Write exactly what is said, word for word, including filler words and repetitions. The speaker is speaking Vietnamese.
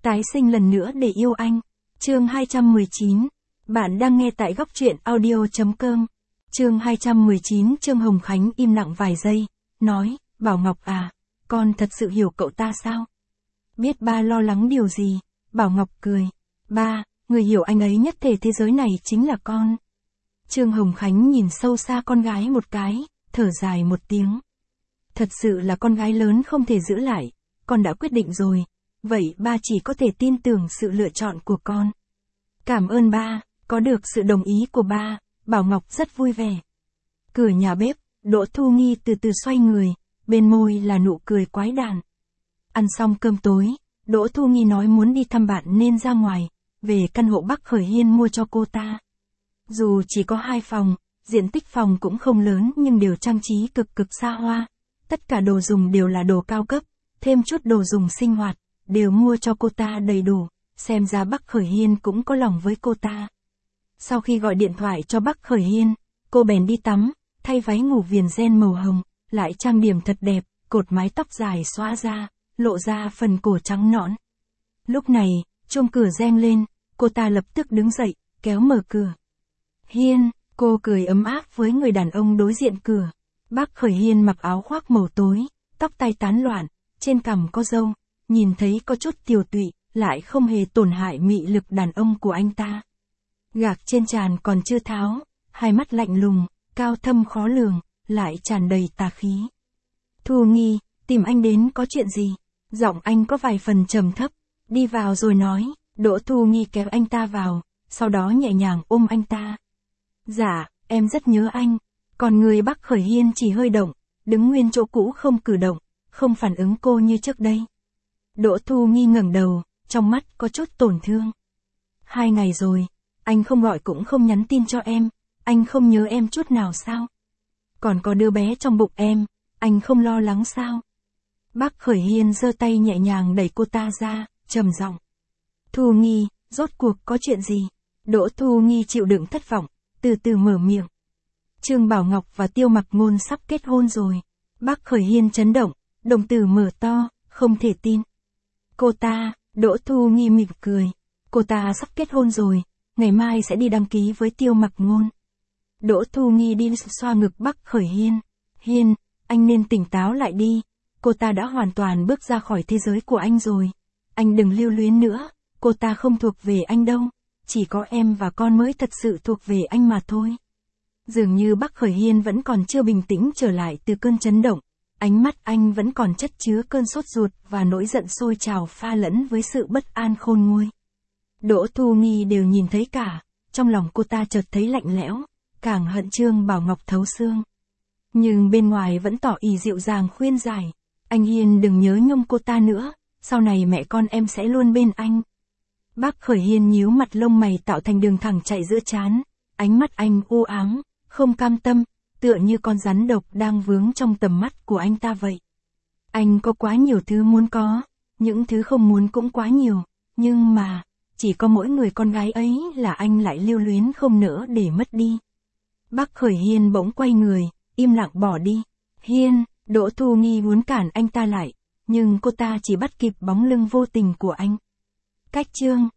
tái sinh lần nữa để yêu anh. Chương hai trăm mười chín. Bạn đang nghe tại góc truyện audio.com. Chương hai trăm mười chín. Trương Hồng Khánh im lặng vài giây, nói, Bảo Ngọc à, con thật sự hiểu cậu ta sao? Biết ba lo lắng điều gì? Bảo Ngọc cười. Ba, người hiểu anh ấy nhất thể thế giới này chính là con. Trương Hồng Khánh nhìn sâu xa con gái một cái, thở dài một tiếng. Thật sự là con gái lớn không thể giữ lại, con đã quyết định rồi, vậy ba chỉ có thể tin tưởng sự lựa chọn của con. Cảm ơn ba, có được sự đồng ý của ba, Bảo Ngọc rất vui vẻ. Cửa nhà bếp, Đỗ Thu Nghi từ từ xoay người, bên môi là nụ cười quái đản. Ăn xong cơm tối, Đỗ Thu Nghi nói muốn đi thăm bạn nên ra ngoài, về căn hộ Bắc Khởi Hiên mua cho cô ta. Dù chỉ có hai phòng, diện tích phòng cũng không lớn nhưng đều trang trí cực cực xa hoa. Tất cả đồ dùng đều là đồ cao cấp, thêm chút đồ dùng sinh hoạt, đều mua cho cô ta đầy đủ, xem ra Bắc Khởi Hiên cũng có lòng với cô ta. Sau khi gọi điện thoại cho Bắc Khởi Hiên, cô bèn đi tắm, thay váy ngủ viền ren màu hồng, lại trang điểm thật đẹp, cột mái tóc dài xõa ra, lộ ra phần cổ trắng nõn. Lúc này, chuông cửa reng lên, cô ta lập tức đứng dậy, kéo mở cửa. Hiên, cô cười ấm áp với người đàn ông đối diện cửa. Bắc Khởi Hiên mặc áo khoác màu tối, tóc tai tán loạn, trên cằm có râu, nhìn thấy có chút tiều tụy, lại không hề tổn hại mị lực đàn ông của anh ta. Gạc trên trán còn chưa tháo, hai mắt lạnh lùng, cao thâm khó lường, lại tràn đầy tà khí. Thu Nghi, tìm anh đến có chuyện gì? Giọng anh có vài phần trầm thấp, đi vào rồi nói. Đỗ Thu Nghi kéo anh ta vào, sau đó nhẹ nhàng ôm anh ta. Dạ, em rất nhớ anh. Còn người Bắc Khởi Hiên chỉ hơi động, đứng nguyên chỗ cũ không cử động, không phản ứng cô như trước đây. Đỗ Thu Nghi ngẩng đầu, trong mắt có chút tổn thương. Hai ngày rồi, anh không gọi cũng không nhắn tin cho em, anh không nhớ em chút nào sao? Còn có đứa bé trong bụng em, anh không lo lắng sao? Bắc Khởi Hiên giơ tay nhẹ nhàng đẩy cô ta ra, trầm giọng. Thu Nghi, rốt cuộc có chuyện gì? Đỗ Thu Nghi chịu đựng thất vọng, từ từ mở miệng. Trương Bảo Ngọc và Tiêu Mặc Ngôn sắp kết hôn rồi. Bắc Khởi Hiên chấn động, đồng tử mở to, không thể tin. Cô ta, Đỗ Thu Nghi mỉm cười. Cô ta sắp kết hôn rồi, ngày mai sẽ đi đăng ký với Tiêu Mặc Ngôn. Đỗ Thu Nghi đi xoa ngực Bắc Khởi Hiên. Hiên, anh nên tỉnh táo lại đi. Cô ta đã hoàn toàn bước ra khỏi thế giới của anh rồi. Anh đừng lưu luyến nữa, cô ta không thuộc về anh đâu. Chỉ có em và con mới thật sự thuộc về anh mà thôi. Dường như Bắc Khởi Hiên vẫn còn chưa bình tĩnh trở lại từ cơn chấn động. Ánh mắt anh vẫn còn chất chứa cơn sốt ruột và nỗi giận sôi trào pha lẫn với sự bất an khôn nguôi. Đỗ Thu Nghi đều nhìn thấy cả, trong lòng cô ta chợt thấy lạnh lẽo, càng hận Trương Bảo Ngọc thấu xương. Nhưng bên ngoài vẫn tỏ ý dịu dàng khuyên giải. Anh Hiên đừng nhớ nhung cô ta nữa, sau này mẹ con em sẽ luôn bên anh. Bắc Khởi Hiên nhíu mặt lông mày tạo thành đường thẳng chạy giữa trán, ánh mắt anh u ám, không cam tâm, tựa như con rắn độc đang vướng trong tầm mắt của anh ta vậy. Anh có quá nhiều thứ muốn có, những thứ không muốn cũng quá nhiều, nhưng mà, chỉ có mỗi người con gái ấy là anh lại lưu luyến không nỡ để mất đi. Bắc Khởi Hiên bỗng quay người, im lặng bỏ đi. Hiên, Đỗ Thu Nghi muốn cản anh ta lại, nhưng cô ta chỉ bắt kịp bóng lưng vô tình của anh. Cách chương